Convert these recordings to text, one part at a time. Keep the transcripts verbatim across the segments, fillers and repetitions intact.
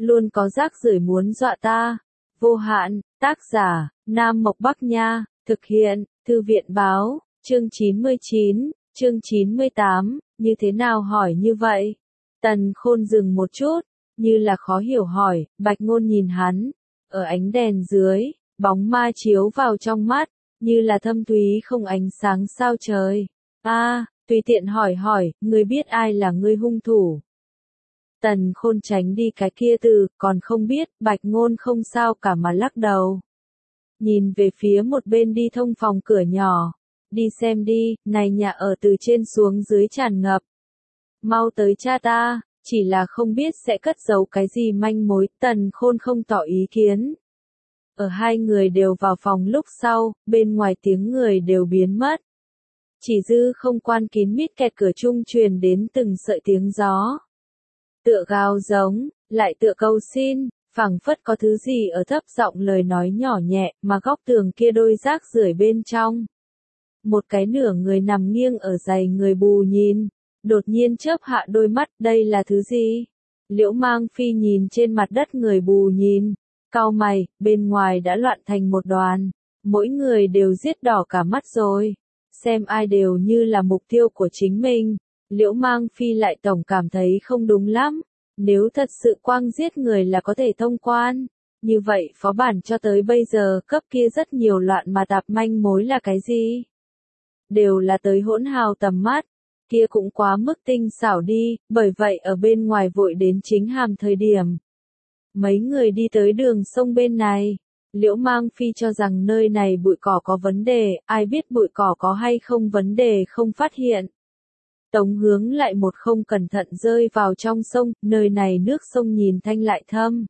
luôn có rác rưởi muốn dọa ta. Vô hạn, tác giả, Nam Mộc Bắc Nha, thực hiện, Thư viện báo, chương chín mươi chín, chương chín mươi tám, như thế nào hỏi như vậy? Tần Khôn dừng một chút, như là khó hiểu hỏi, Bạch Ngôn nhìn hắn, ở ánh đèn dưới, bóng ma chiếu vào trong mắt, như là thâm thúy không ánh sáng sao trời. A, à, tùy tiện hỏi hỏi, ngươi biết ai là ngươi hung thủ? Tần Khôn tránh đi cái kia từ, còn không biết, Bạch Ngôn không sao cả mà lắc đầu. Nhìn về phía một bên đi thông phòng cửa nhỏ, đi xem đi, này nhà ở từ trên xuống dưới tràn ngập. Mau tới cha ta, chỉ là không biết sẽ cất giấu cái gì manh mối, Tần Khôn không tỏ ý kiến. Ở hai người đều vào phòng lúc sau, bên ngoài tiếng người đều biến mất. Chỉ dư không quan kín mít kẹt cửa trung truyền đến từng sợi tiếng gió. Tựa gào giống, lại tựa cầu xin, phảng phất có thứ gì ở thấp giọng lời nói nhỏ nhẹ, mà góc tường kia đôi rác rưởi bên trong. Một cái nửa người nằm nghiêng ở giày người bù nhìn, đột nhiên chớp hạ đôi mắt, đây là thứ gì? Liễu Mang Phi nhìn trên mặt đất người bù nhìn, cau mày, bên ngoài đã loạn thành một đoàn, mỗi người đều giết đỏ cả mắt rồi, xem ai đều như là mục tiêu của chính mình. Liễu Mang Phi lại tổng cảm thấy không đúng lắm, nếu thật sự quang giết người là có thể thông quan, như vậy phó bản cho tới bây giờ cấp kia rất nhiều loạn mà tạp manh mối là cái gì? Đều là tới hỗn hào tầm mắt, kia cũng quá mức tinh xảo đi, bởi vậy ở bên ngoài vội đến chính hàm thời điểm. Mấy người đi tới đường sông bên này, Liễu Mang Phi cho rằng nơi này bụi cỏ có vấn đề, ai biết bụi cỏ có hay không vấn đề không phát hiện. Tống Hướng lại một không cẩn thận rơi vào trong sông, nơi này nước sông nhìn thanh lại thâm.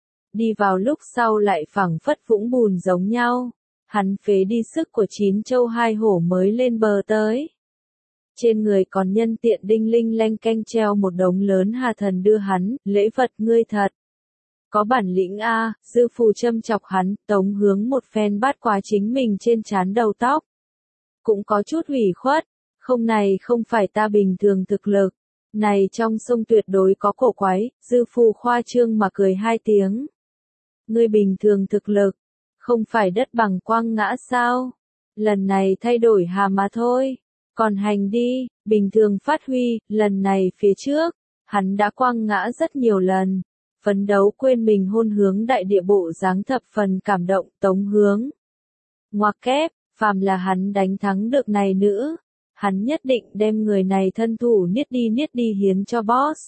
Đi vào lúc sau lại phẳng phất vũng bùn giống nhau, hắn phế đi sức của chín châu hai hổ mới lên bờ tới. Trên người còn nhân tiện đinh linh lanh canh treo một đống lớn hà thần đưa hắn, lễ vật ngươi thật. Có bản lĩnh a, dư phù châm chọc hắn, Tống Hướng một phen bắt qua chính mình trên trán đầu tóc. Cũng có chút ủy khuất, không này không phải ta bình thường thực lực, này trong sông tuyệt đối có cổ quái, dư phù khoa trương mà cười hai tiếng. Ngươi bình thường thực lực, không phải đất bằng quang ngã sao? Lần này thay đổi hà mà thôi, còn hành đi, bình thường phát huy, lần này phía trước, hắn đã quang ngã rất nhiều lần. Phấn đấu quên mình hôn hướng đại địa bộ dáng thập phần cảm động, Tống Hướng. Ngoặc kép, phàm là hắn đánh thắng được này nữa, hắn nhất định đem người này thân thủ niết đi niết đi hiến cho boss.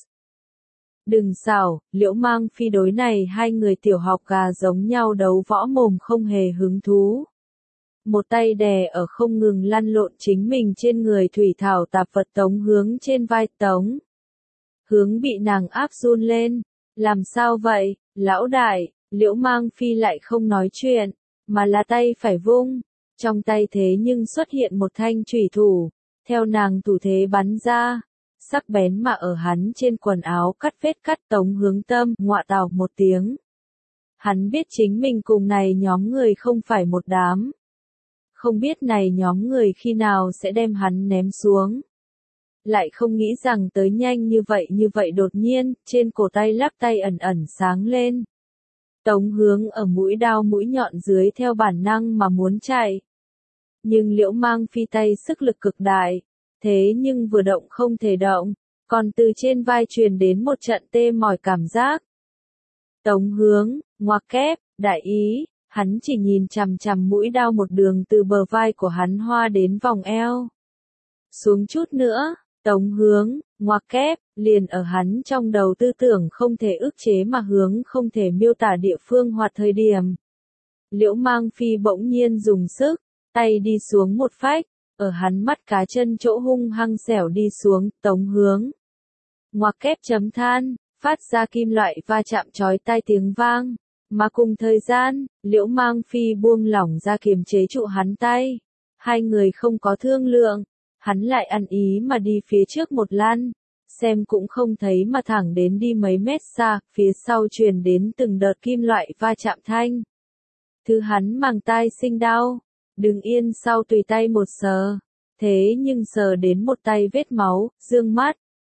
Đừng xảo, Liễu Mang Phi đối này hai người tiểu học gà giống nhau đấu võ mồm không hề hứng thú. Một tay đè ở không ngừng lăn lộn chính mình trên người thủy thảo tạp vật Tống Hướng trên vai Tống. Hướng bị nàng áp run lên. Làm sao vậy, lão đại? Liễu Mang Phi lại không nói chuyện, mà là tay phải vung, trong tay thế nhưng xuất hiện một thanh chủy thủ, theo nàng thủ thế bắn ra, sắc bén mà ở hắn trên quần áo cắt vết cắt. Tống Hướng tâm, ngọa tào một tiếng. Hắn biết chính mình cùng này nhóm người không phải một đám. Không biết này nhóm người khi nào sẽ đem hắn ném xuống. Lại không nghĩ rằng tới nhanh như vậy như vậy đột nhiên, trên cổ tay lắc tay ẩn ẩn sáng lên. Tống Hướng ở mũi đao mũi nhọn dưới theo bản năng mà muốn chạy. Nhưng Liễu Mang Phi tay sức lực cực đại, thế nhưng vừa động không thể động, còn từ trên vai truyền đến một trận tê mỏi cảm giác. Tống Hướng, ngoặc kép, đại ý, hắn chỉ nhìn chằm chằm mũi đao một đường từ bờ vai của hắn hoa đến vòng eo. Xuống chút nữa. Tống Hướng, ngoặc kép, liền ở hắn trong đầu tư tưởng không thể ức chế mà hướng không thể miêu tả địa phương hoặc thời điểm. Liễu Mang Phi bỗng nhiên dùng sức, tay đi xuống một phách, ở hắn mắt cá chân chỗ hung hăng xẻo đi xuống, Tống Hướng. Ngoặc kép chấm than, phát ra kim loại va chạm chói tai tiếng vang, mà cùng thời gian, Liễu Mang Phi buông lỏng ra kiềm chế trụ hắn tay. Hai người không có thương lượng. Hắn lại ăn ý mà đi phía trước một lăn, xem cũng không thấy mà thẳng đến đi mấy mét xa, phía sau truyền đến từng đợt kim loại va chạm thanh. Thứ hắn màng tai sinh đau, đừng yên sau tùy tay một sờ, thế nhưng sờ đến một tay vết máu, dương mắt,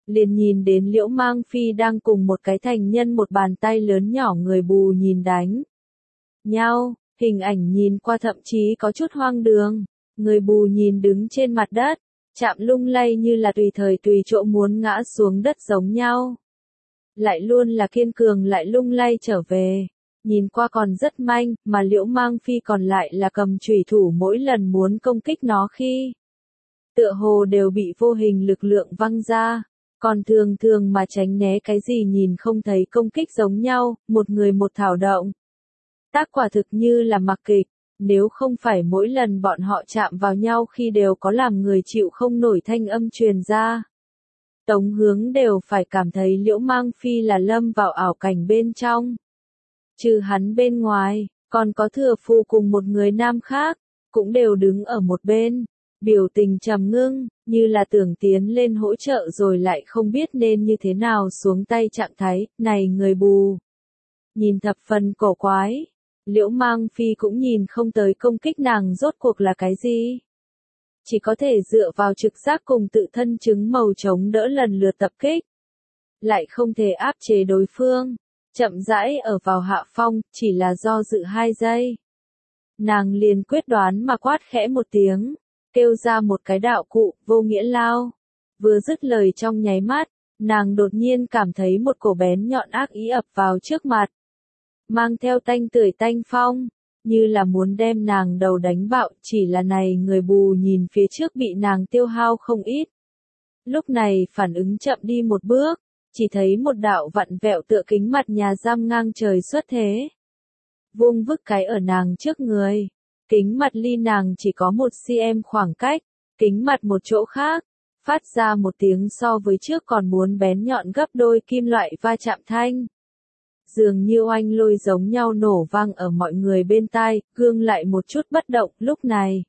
liền nhìn đến Liễu Mang Phi đang cùng một cái thành nhân một bàn tay lớn nhỏ người bù nhìn đánh nhau, hình ảnh nhìn qua thậm chí có chút hoang đường, người bù nhìn đứng trên mặt đất, chạm lung lay như là tùy thời tùy chỗ muốn ngã xuống đất giống nhau. Lại luôn là kiên cường lại lung lay trở về, nhìn qua còn rất manh, mà Liễu Mang Phi còn lại là cầm chùy thủ mỗi lần muốn công kích nó khi tựa hồ đều bị vô hình lực lượng văng ra, còn thường thường mà tránh né cái gì nhìn không thấy công kích giống nhau, một người một thảo động. Tác quả thực như là mặc kịch, nếu không phải mỗi lần bọn họ chạm vào nhau khi đều có làm người chịu không nổi thanh âm truyền ra. Tống Hướng đều phải cảm thấy Liễu Mang Phi là lâm vào ảo cảnh bên trong. Trừ hắn bên ngoài, còn có Thừa Phu cùng một người nam khác, cũng đều đứng ở một bên, biểu tình trầm ngưng, như là tưởng tiến lên hỗ trợ rồi lại không biết nên như thế nào xuống tay trạng thái, này người bù. Nhìn thập phần cổ quái, Liễu Mang Phi cũng nhìn không tới công kích nàng rốt cuộc là cái gì. Chỉ có thể dựa vào trực giác cùng tự thân chứng màu chống đỡ lần lượt tập kích. Lại không thể áp chế đối phương, chậm rãi ở vào hạ phong, chỉ là do dự hai giây. Nàng liền quyết đoán mà quát khẽ một tiếng, kêu ra một cái đạo cụ, vô nghĩa lao. Vừa dứt lời trong nháy mắt, nàng đột nhiên cảm thấy một cổ bén nhọn ác ý ập vào trước mặt. Mang theo tanh tưởi tanh phong, như là muốn đem nàng đầu đánh bạo, chỉ là này người bù nhìn phía trước bị nàng tiêu hao không ít. Lúc này phản ứng chậm đi một bước, chỉ thấy một đạo vặn vẹo tựa kính mặt nhà giam ngang trời xuất thế. Vuông vức cái ở nàng trước người, kính mặt ly nàng chỉ có một cm khoảng cách, kính mặt một chỗ khác, phát ra một tiếng so với trước còn muốn bén nhọn gấp đôi kim loại va chạm thanh. Dường như oanh lôi giống nhau nổ vang ở mọi người bên tai, gương lại một chút bất động, lúc này.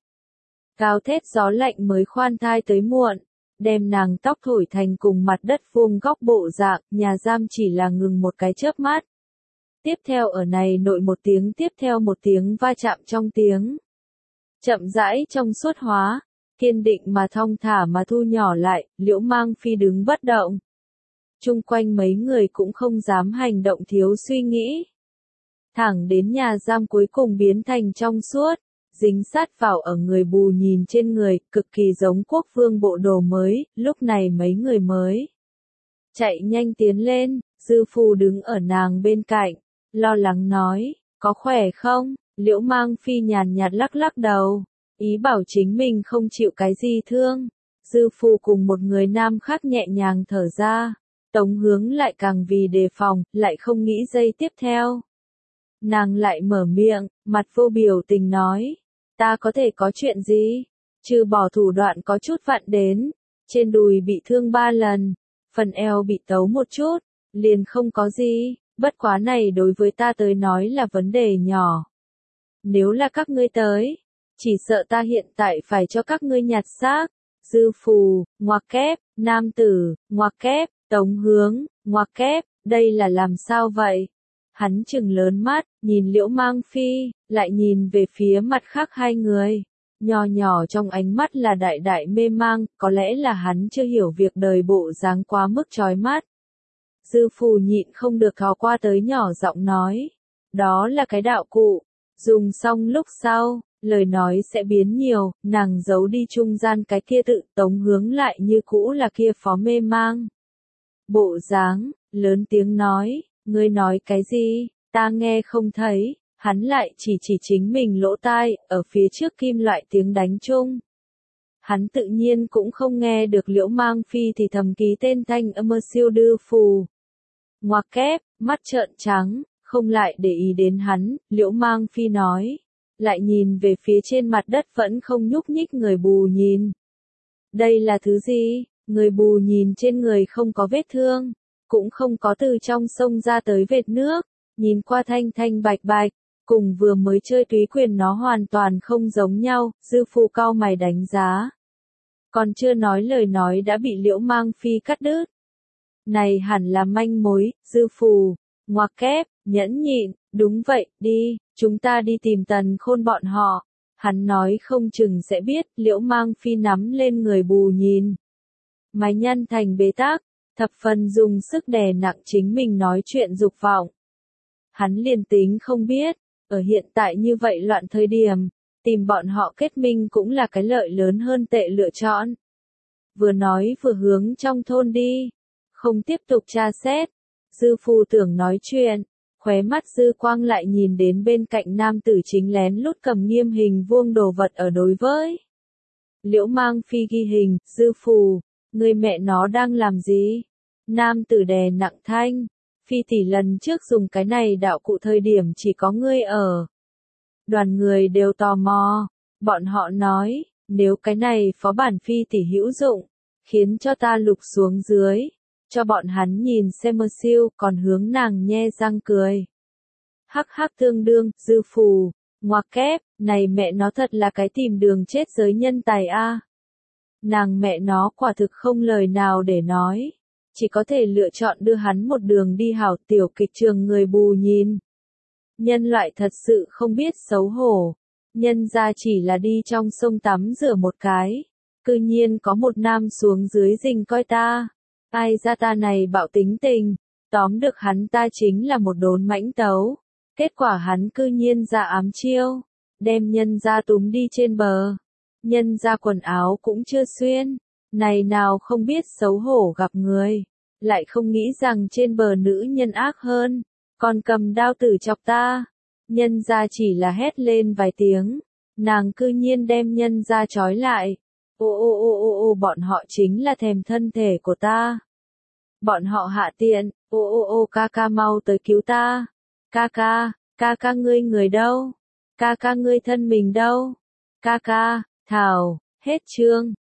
Gào thét gió lạnh mới khoan thai tới muộn, đem nàng tóc thổi thành cùng mặt đất vuông góc bộ dạng, nhà giam chỉ là ngừng một cái chớp mắt. Tiếp theo ở này nội một tiếng tiếp theo một tiếng va chạm trong tiếng. Chậm rãi trong suốt hóa, kiên định mà thong thả mà thu nhỏ lại, Liễu Mang Phi đứng bất động. Chung quanh mấy người cũng không dám hành động thiếu suy nghĩ. Thẳng đến nhà giam cuối cùng biến thành trong suốt, dính sát vào ở người bù nhìn trên người, cực kỳ giống quốc vương bộ đồ mới, lúc này mấy người mới. Chạy nhanh tiến lên, Dư Phu đứng ở nàng bên cạnh, lo lắng nói, có khỏe không? Liễu Mang Phi nhàn nhạt lắc lắc đầu, ý bảo chính mình không chịu cái gì thương. Dư Phu cùng một người nam khác nhẹ nhàng thở ra. Tống Hướng lại càng vì đề phòng, lại không nghĩ giây tiếp theo. Nàng lại mở miệng, mặt vô biểu tình nói, ta có thể có chuyện gì? Trừ bỏ thủ đoạn có chút vặn đến, trên đùi bị thương ba lần, phần eo bị tấu một chút, liền không có gì, bất quá này đối với ta tới nói là vấn đề nhỏ. Nếu là các ngươi tới, chỉ sợ ta hiện tại phải cho các ngươi nhặt xác. Dư Phù, ngoặc kép, nam tử, ngoặc kép. Tống Hướng, ngoặc kép, đây là làm sao vậy? Hắn trừng lớn mắt, nhìn Liễu Mang Phi, lại nhìn về phía mặt khác hai người. Nhỏ nhỏ trong ánh mắt là đại đại mê mang, có lẽ là hắn chưa hiểu việc đời bộ dáng quá mức chói mắt. Dư Phù nhịn không được thò qua tới nhỏ giọng nói. Đó là cái đạo cụ, dùng xong lúc sau, lời nói sẽ biến nhiều, nàng giấu đi trung gian cái kia tự. Tống Hướng lại như cũ là kia phó mê mang. Bộ dáng, lớn tiếng nói, ngươi nói cái gì, ta nghe không thấy, hắn lại chỉ chỉ chính mình lỗ tai, ở phía trước kim loại tiếng đánh chung. Hắn tự nhiên cũng không nghe được Liễu Mang Phi thì thầm ký tên thanh âm siêu Dư Phù. Ngoặc kép, mắt trợn trắng, không lại để ý đến hắn, Liễu Mang Phi nói, lại nhìn về phía trên mặt đất vẫn không nhúc nhích người bù nhìn. Đây là thứ gì? Người bù nhìn trên người không có vết thương, cũng không có từ trong sông ra tới vệt nước, nhìn qua thanh thanh bạch bạch, cùng vừa mới chơi túy quyền nó hoàn toàn không giống nhau. Dư Phu cau mày đánh giá. Còn chưa nói lời nói đã bị Liễu Mang Phi cắt đứt. Này hẳn là manh mối. Dư Phù, ngoặc kép, nhẫn nhịn, đúng vậy, đi, chúng ta đi tìm Tần Khôn bọn họ. Hắn nói không chừng sẽ biết. Liễu Mang Phi nắm lên người bù nhìn. Mái nhăn thành bế tắc, thập phần dùng sức đè nặng chính mình nói chuyện dục vọng. Hắn liền tính không biết, ở hiện tại như vậy loạn thời điểm, tìm bọn họ kết minh cũng là cái lợi lớn hơn tệ lựa chọn. Vừa nói vừa hướng trong thôn đi, không tiếp tục tra xét. Dư Phu tưởng nói chuyện, khóe mắt dư quang lại nhìn đến bên cạnh nam tử chính lén lút cầm nghiêm hình vuông đồ vật ở đối với. Liễu Mang Phi ghi hình, Dư Phu, người mẹ nó đang làm gì? Nam tử đè nặng thanh, Phi tỷ lần trước dùng cái này đạo cụ thời điểm chỉ có ngươi ở. Đoàn người đều tò mò, bọn họ nói, nếu cái này phó bản Phi tỷ hữu dụng, khiến cho ta lục xuống dưới, cho bọn hắn nhìn xem mơ siêu, còn hướng nàng nhe răng cười. Hắc hắc tương đương, Dư Phu, ngoặc kép, này mẹ nó thật là cái tìm đường chết giới nhân tài a. Nàng mẹ nó quả thực không lời nào để nói, chỉ có thể lựa chọn đưa hắn một đường đi hảo tiểu kịch trường người bù nhìn. Nhân loại thật sự không biết xấu hổ, nhân ra chỉ là đi trong sông tắm rửa một cái, cư nhiên có một nam xuống dưới rình coi ta, ai ra ta này bạo tính tình, tóm được hắn ta chính là một đốn mãnh tấu, kết quả hắn cư nhiên ra ám chiêu, đem nhân ra túm đi trên bờ, nhân ra quần áo cũng chưa xuyên, này nào không biết xấu hổ gặp người, lại không nghĩ rằng trên bờ nữ nhân ác hơn, còn cầm đao tử chọc ta, nhân ra chỉ là hét lên vài tiếng, nàng cư nhiên đem nhân ra trói lại, ô ô ô ô ô bọn họ chính là thèm thân thể của ta. Bọn họ hạ tiện, ô ô ô ca ca mau tới cứu ta, ca ca, ca ca ngươi người đâu, ca ca ngươi thân mình đâu, ca ca, thảo, hết chương.